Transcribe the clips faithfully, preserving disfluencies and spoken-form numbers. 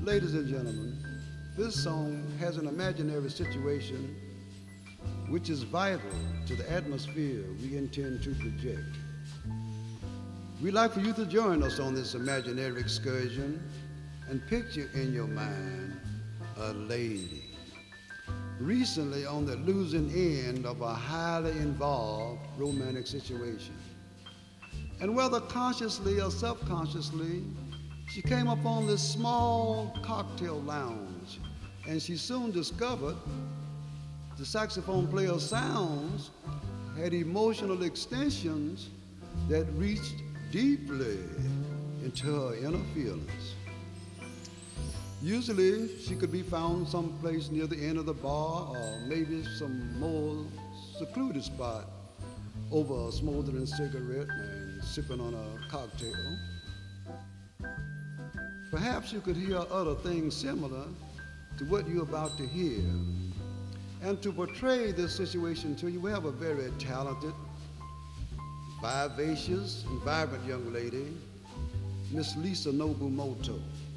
Ladies and gentlemen, this song has an imaginary situation which is vital to the atmosphere we intend to project. We'd like for you to join us on this imaginary excursion and picture in your mind a lady recently on the losing end of a highly involved romantic situation. And whether consciously or subconsciously, she came upon this small cocktail lounge, and she soon discovered the saxophone player's sounds had emotional extensions that reached deeply into her inner feelings. Usually, she could be found someplace near the end of the bar or maybe some more secluded spot over a smoldering cigarette and sipping on a cocktail. Perhaps you could hear other things similar to what you're about to hear. And to portray this situation to you, we have a very talented, vivacious, and vibrant young lady, Miss Lisa Nobumoto.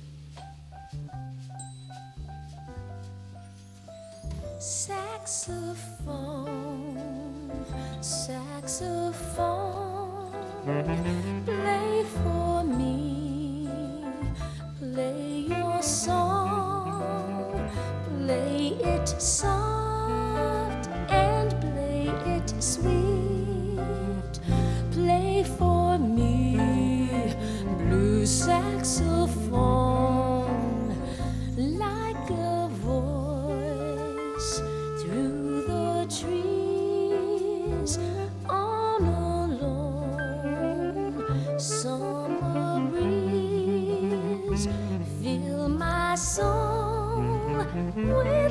Saxophone, saxophone, play for me, play your song, play it soft and play it sweet, play for me, blue saxophone, like a voice through the trees on a long summer breeze. Fill my soul with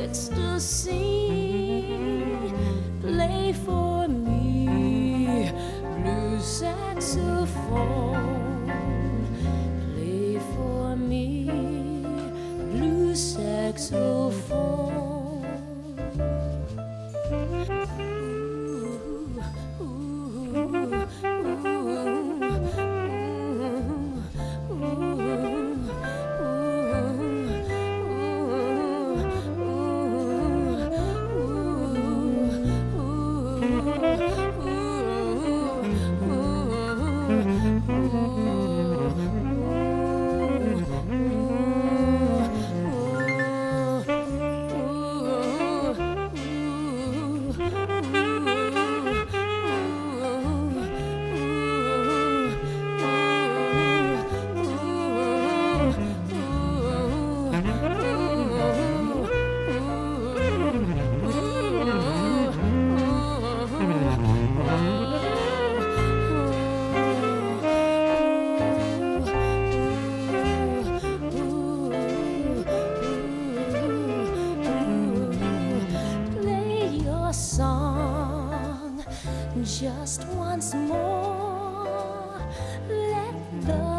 ecstasy. Play for me, blue saxophone. Play for me, blue saxophone. Song just once more, let the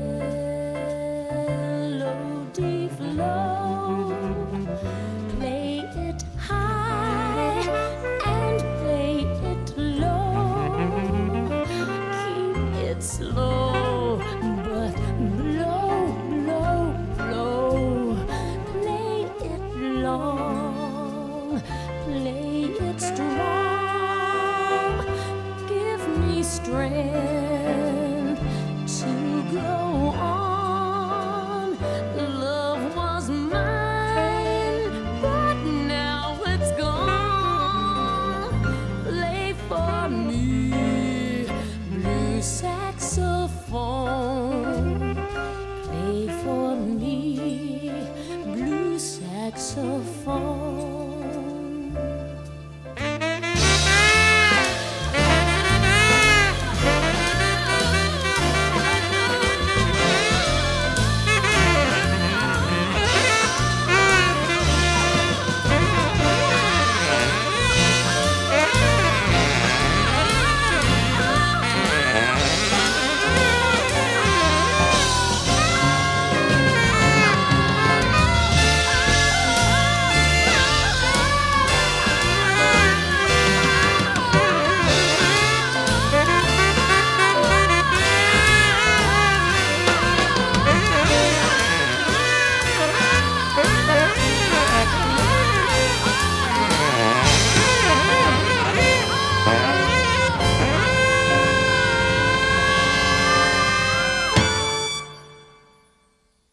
melody flow, play it high and play it low, keep it slow but blow, blow, blow, play it long, play it strong, give me strength to go on. Love was mine, but now it's gone. Play for me, blue saxophone. Play for me, blue saxophone.